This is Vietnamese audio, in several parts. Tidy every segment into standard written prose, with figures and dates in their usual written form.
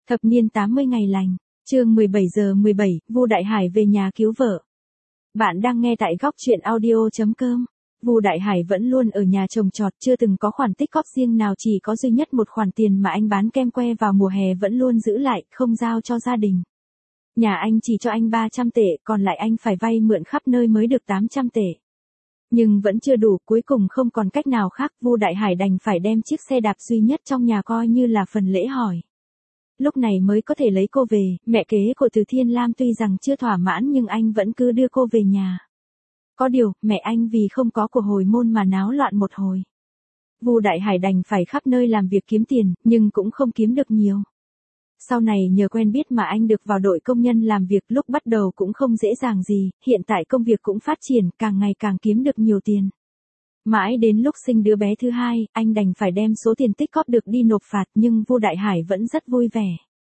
Thập niên 80 ngày lành, chương 17:17, Vu Đại Hải về nhà cứu vợ. Bạn đang nghe tại góc truyện audio.com. Vu Đại Hải vẫn luôn ở nhà trồng trọt, chưa từng có khoản tích cóp riêng nào, chỉ có duy nhất một khoản tiền mà anh bán kem que vào mùa hè vẫn luôn giữ lại, không giao cho gia đình. Nhà anh chỉ cho anh 300 tệ, còn lại anh phải vay mượn khắp nơi mới được 800 tệ. Nhưng vẫn chưa đủ, cuối cùng không còn cách nào khác, Vu Đại Hải đành phải đem chiếc xe đạp duy nhất trong nhà coi như là phần lễ hỏi. Lúc này mới có thể lấy cô về. Mẹ kế của Từ Thiên Lam tuy rằng chưa thỏa mãn nhưng anh vẫn cứ đưa cô về nhà. Có điều, mẹ anh vì không có của hồi môn mà náo loạn một hồi. Vu Đại Hải đành phải khắp nơi làm việc kiếm tiền, nhưng cũng không kiếm được nhiều. Sau này nhờ quen biết mà anh được vào đội công nhân làm việc, lúc bắt đầu cũng không dễ dàng gì, hiện tại công việc cũng phát triển, càng ngày càng kiếm được nhiều tiền. Mãi đến lúc sinh đứa bé thứ hai, anh đành phải đem số tiền tích cóp được đi nộp phạt, nhưng Vu Đại Hải vẫn rất vui vẻ.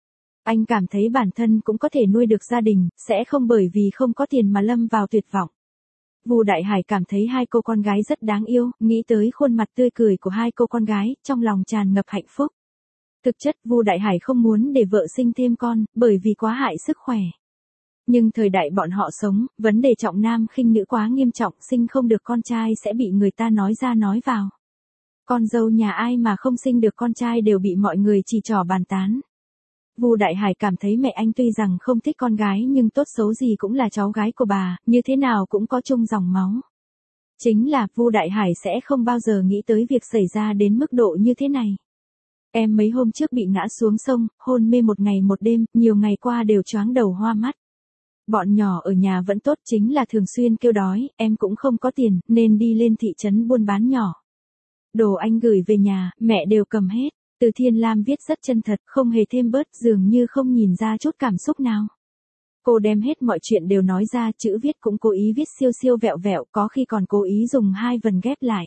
Anh cảm thấy bản thân cũng có thể nuôi được gia đình, sẽ không bởi vì không có tiền mà lâm vào tuyệt vọng. Vu Đại Hải cảm thấy hai cô con gái rất đáng yêu, nghĩ tới khuôn mặt tươi cười của hai cô con gái, trong lòng tràn ngập hạnh phúc. Thực chất Vu Đại Hải không muốn để vợ sinh thêm con, bởi vì quá hại sức khỏe. Nhưng thời đại bọn họ sống, vấn đề trọng nam khinh nữ quá nghiêm trọng, sinh không được con trai sẽ bị người ta nói ra nói vào. Con dâu nhà ai mà không sinh được con trai đều bị mọi người chỉ trỏ bàn tán. Vu Đại Hải cảm thấy mẹ anh tuy rằng không thích con gái nhưng tốt xấu gì cũng là cháu gái của bà, như thế nào cũng có chung dòng máu. Chính là Vu Đại Hải sẽ không bao giờ nghĩ tới việc xảy ra đến mức độ như thế này. Em mấy hôm trước bị ngã xuống sông, hôn mê một ngày một đêm, nhiều ngày qua đều choáng đầu hoa mắt. Bọn nhỏ ở nhà vẫn tốt, chính là thường xuyên kêu đói, em cũng không có tiền, nên đi lên thị trấn buôn bán nhỏ. Đồ anh gửi về nhà, mẹ đều cầm hết. Từ Thiên Lam viết rất chân thật, không hề thêm bớt, dường như không nhìn ra chút cảm xúc nào. Cô đem hết mọi chuyện đều nói ra, chữ viết cũng cố ý viết siêu siêu vẹo vẹo, có khi còn cố ý dùng hai vần ghép lại.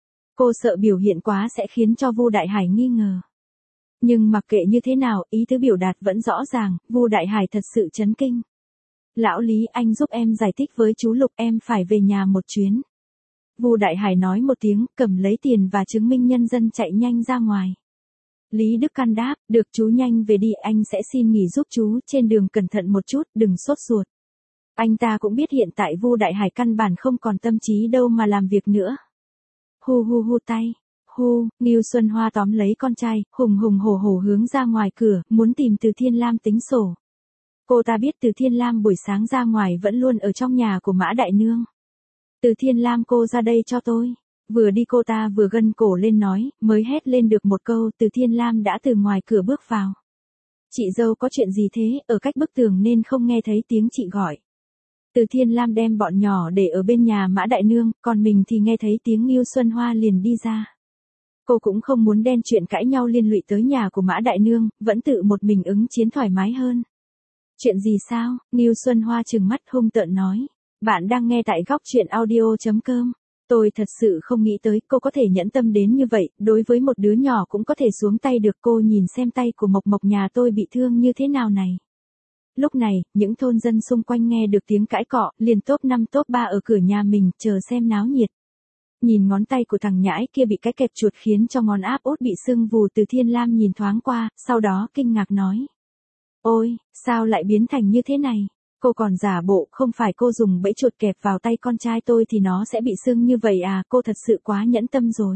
Cô sợ biểu hiện quá sẽ khiến cho Vu Đại Hải nghi ngờ. Nhưng mặc kệ như thế nào, ý tứ biểu đạt vẫn rõ ràng, Vu Đại Hải thật sự chấn kinh. Lão Lý, anh giúp em giải thích với chú Lục, em phải về nhà một chuyến. Vu Đại Hải nói một tiếng, cầm lấy tiền và chứng minh nhân dân chạy nhanh ra ngoài. Lý Đức Căn đáp, được chú nhanh về đi, anh sẽ xin nghỉ giúp chú, trên đường cẩn thận một chút, đừng sốt ruột. Anh ta cũng biết hiện tại Vu Đại Hải căn bản không còn tâm trí đâu mà làm việc nữa. Hu hu hu tay. Hu, Ngưu Xuân Hoa tóm lấy con trai, hùng hùng hổ hổ hướng ra ngoài cửa, muốn tìm Từ Thiên Lam tính sổ. Cô ta biết Từ Thiên Lam buổi sáng ra ngoài vẫn luôn ở trong nhà của Mã Đại Nương. Từ Thiên Lam, cô ra đây cho tôi. Vừa đi cô ta vừa gân cổ lên nói, mới hét lên được một câu, Từ Thiên Lam đã từ ngoài cửa bước vào. Chị dâu có chuyện gì thế, ở cách bức tường nên không nghe thấy tiếng chị gọi. Từ Thiên Lam đem bọn nhỏ để ở bên nhà Mã Đại Nương, còn mình thì nghe thấy tiếng Ngưu Xuân Hoa liền đi ra. Cô cũng không muốn đen chuyện cãi nhau liên lụy tới nhà của Mã Đại Nương, vẫn tự một mình ứng chiến thoải mái hơn. Chuyện gì sao? Ngưu Xuân Hoa trừng mắt hung tợn nói. Bạn đang nghe tại góc truyện audio.com. Tôi thật sự không nghĩ tới cô có thể nhẫn tâm đến như vậy, đối với một đứa nhỏ cũng có thể xuống tay được. Cô nhìn xem tay của Mộc Mộc nhà tôi bị thương như thế nào này. Lúc này, những thôn dân xung quanh nghe được tiếng cãi cọ, liền top 5 top 3 ở cửa nhà mình, chờ xem náo nhiệt. Nhìn ngón tay của thằng nhãi kia bị cái kẹp chuột khiến cho ngón áp út bị sưng vù. Từ Thiên Lam nhìn thoáng qua, sau đó kinh ngạc nói. Ôi, sao lại biến thành như thế này? Cô còn giả bộ, không phải cô dùng bẫy chuột kẹp vào tay con trai tôi thì nó sẽ bị sưng như vậy à, cô thật sự quá nhẫn tâm rồi.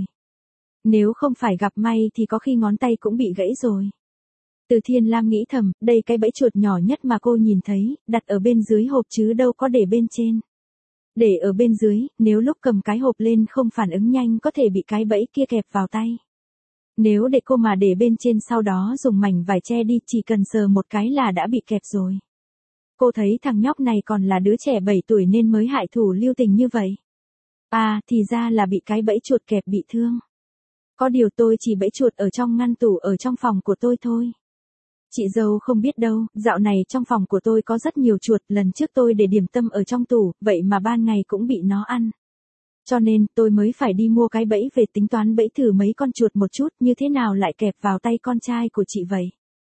Nếu không phải gặp may thì có khi ngón tay cũng bị gãy rồi. Từ Thiên Lam nghĩ thầm, đây cái bẫy chuột nhỏ nhất mà cô nhìn thấy, đặt ở bên dưới hộp chứ đâu có để bên trên. Để ở bên dưới, nếu lúc cầm cái hộp lên không phản ứng nhanh có thể bị cái bẫy kia kẹp vào tay. Nếu để cô mà để bên trên sau đó dùng mảnh vải che đi, chỉ cần sờ một cái là đã bị kẹp rồi. Cô thấy thằng nhóc này còn là đứa trẻ 7 tuổi nên mới hại thủ lưu tình như vậy. À, thì ra là bị cái bẫy chuột kẹp bị thương. Có điều tôi chỉ bẫy chuột ở trong ngăn tủ ở trong phòng của tôi thôi. Chị dâu không biết đâu, dạo này trong phòng của tôi có rất nhiều chuột, lần trước tôi để điểm tâm ở trong tủ, vậy mà ban ngày cũng bị nó ăn. Cho nên, tôi mới phải đi mua cái bẫy về tính toán bẫy thử mấy con chuột một chút, như thế nào lại kẹp vào tay con trai của chị vậy.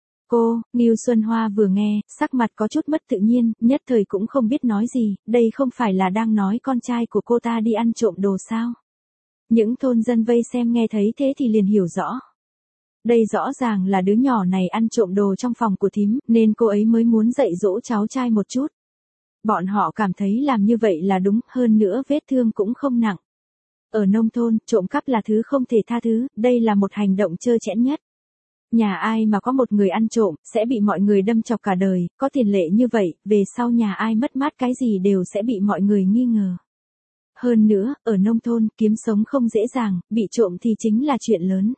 Cô, Ngưu Xuân Hoa vừa nghe, sắc mặt có chút mất tự nhiên, nhất thời cũng không biết nói gì, đây không phải là đang nói con trai của cô ta đi ăn trộm đồ sao. Những thôn dân vây xem nghe thấy thế thì liền hiểu rõ. Đây rõ ràng là đứa nhỏ này ăn trộm đồ trong phòng của thím, nên cô ấy mới muốn dạy dỗ cháu trai một chút. Bọn họ cảm thấy làm như vậy là đúng, hơn nữa vết thương cũng không nặng. Ở nông thôn, trộm cắp là thứ không thể tha thứ, đây là một hành động trơ trẽn nhất. Nhà ai mà có một người ăn trộm, sẽ bị mọi người đâm chọc cả đời, có tiền lệ như vậy, về sau nhà ai mất mát cái gì đều sẽ bị mọi người nghi ngờ. Hơn nữa, ở nông thôn, kiếm sống không dễ dàng, bị trộm thì chính là chuyện lớn.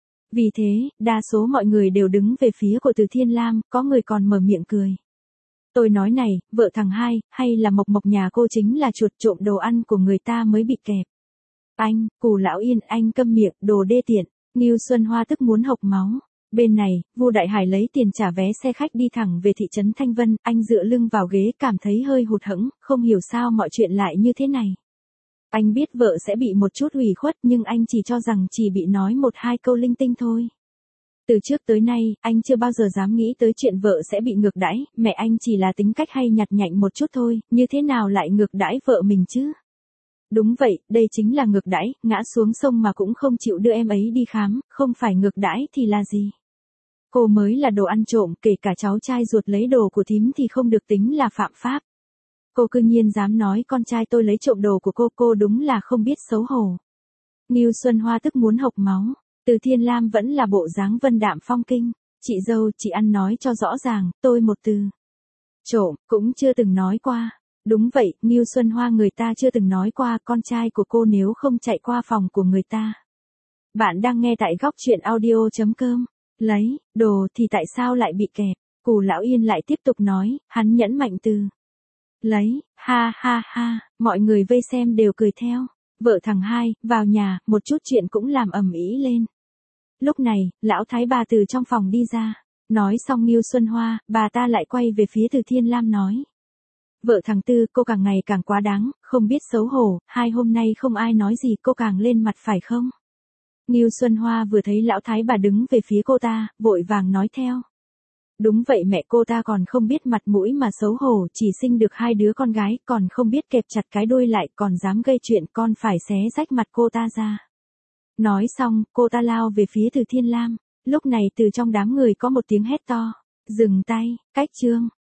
Vì thế, đa số mọi người đều đứng về phía của Từ Thiên Lam, có người còn mở miệng cười. Tôi nói này, vợ thằng hai, hay là Mộc Mộc nhà cô chính là chuột trộm đồ ăn của người ta mới bị kẹp. Anh, Cù Lão Yên, anh câm miệng, đồ đê tiện. Ngưu Xuân Hoa tức muốn hộc máu. Bên này, Vu Đại Hải lấy tiền trả vé xe khách đi thẳng về thị trấn Thanh Vân, anh dựa lưng vào ghế cảm thấy hơi hụt hẫng, không hiểu sao mọi chuyện lại như thế này. Anh biết vợ sẽ bị một chút ủy khuất nhưng anh chỉ cho rằng chỉ bị nói một hai câu linh tinh thôi. Từ trước tới nay, anh chưa bao giờ dám nghĩ tới chuyện vợ sẽ bị ngược đãi, mẹ anh chỉ là tính cách hay nhặt nhạnh một chút thôi, như thế nào lại ngược đãi vợ mình chứ? Đúng vậy, đây chính là ngược đãi, ngã xuống sông mà cũng không chịu đưa em ấy đi khám, không phải ngược đãi thì là gì? Cô mới là đồ ăn trộm, kể cả cháu trai ruột lấy đồ của thím thì không được tính là phạm pháp. Cô cư nhiên dám nói con trai tôi lấy trộm đồ của cô đúng là không biết xấu hổ. Ngưu Xuân Hoa tức muốn hộc máu, Từ Thiên Lam vẫn là bộ dáng vân đạm phong kinh, chị dâu, chị ăn nói cho rõ ràng, tôi một từ. Trộm, cũng chưa từng nói qua. Đúng vậy, Ngưu Xuân Hoa người ta chưa từng nói qua con trai của cô nếu không chạy qua phòng của người ta. Bạn đang nghe tại góc truyện audio.com. Lấy, đồ thì tại sao lại bị kẹp? Cù Lão Yên lại tiếp tục nói, hắn nhẫn mạnh từ. Lấy, ha ha ha, mọi người vây xem đều cười theo. Vợ thằng hai, vào nhà, một chút chuyện cũng làm ầm ĩ lên. Lúc này, lão thái bà từ trong phòng đi ra. Nói xong Ngưu Xuân Hoa, bà ta lại quay về phía Từ Thiên Lam nói. Vợ thằng Tư, cô càng ngày càng quá đáng, không biết xấu hổ, hai hôm nay không ai nói gì cô càng lên mặt phải không? Ngưu Xuân Hoa vừa thấy lão thái bà đứng về phía cô ta, vội vàng nói theo. Đúng vậy mẹ, cô ta còn không biết mặt mũi mà xấu hổ, chỉ sinh được hai đứa con gái, còn không biết kẹp chặt cái đuôi lại, còn dám gây chuyện, con phải xé rách mặt cô ta ra. Nói xong, cô ta lao về phía Từ Thiên Lam. Lúc này từ trong đám người có một tiếng hét to. Dừng tay, cách chương.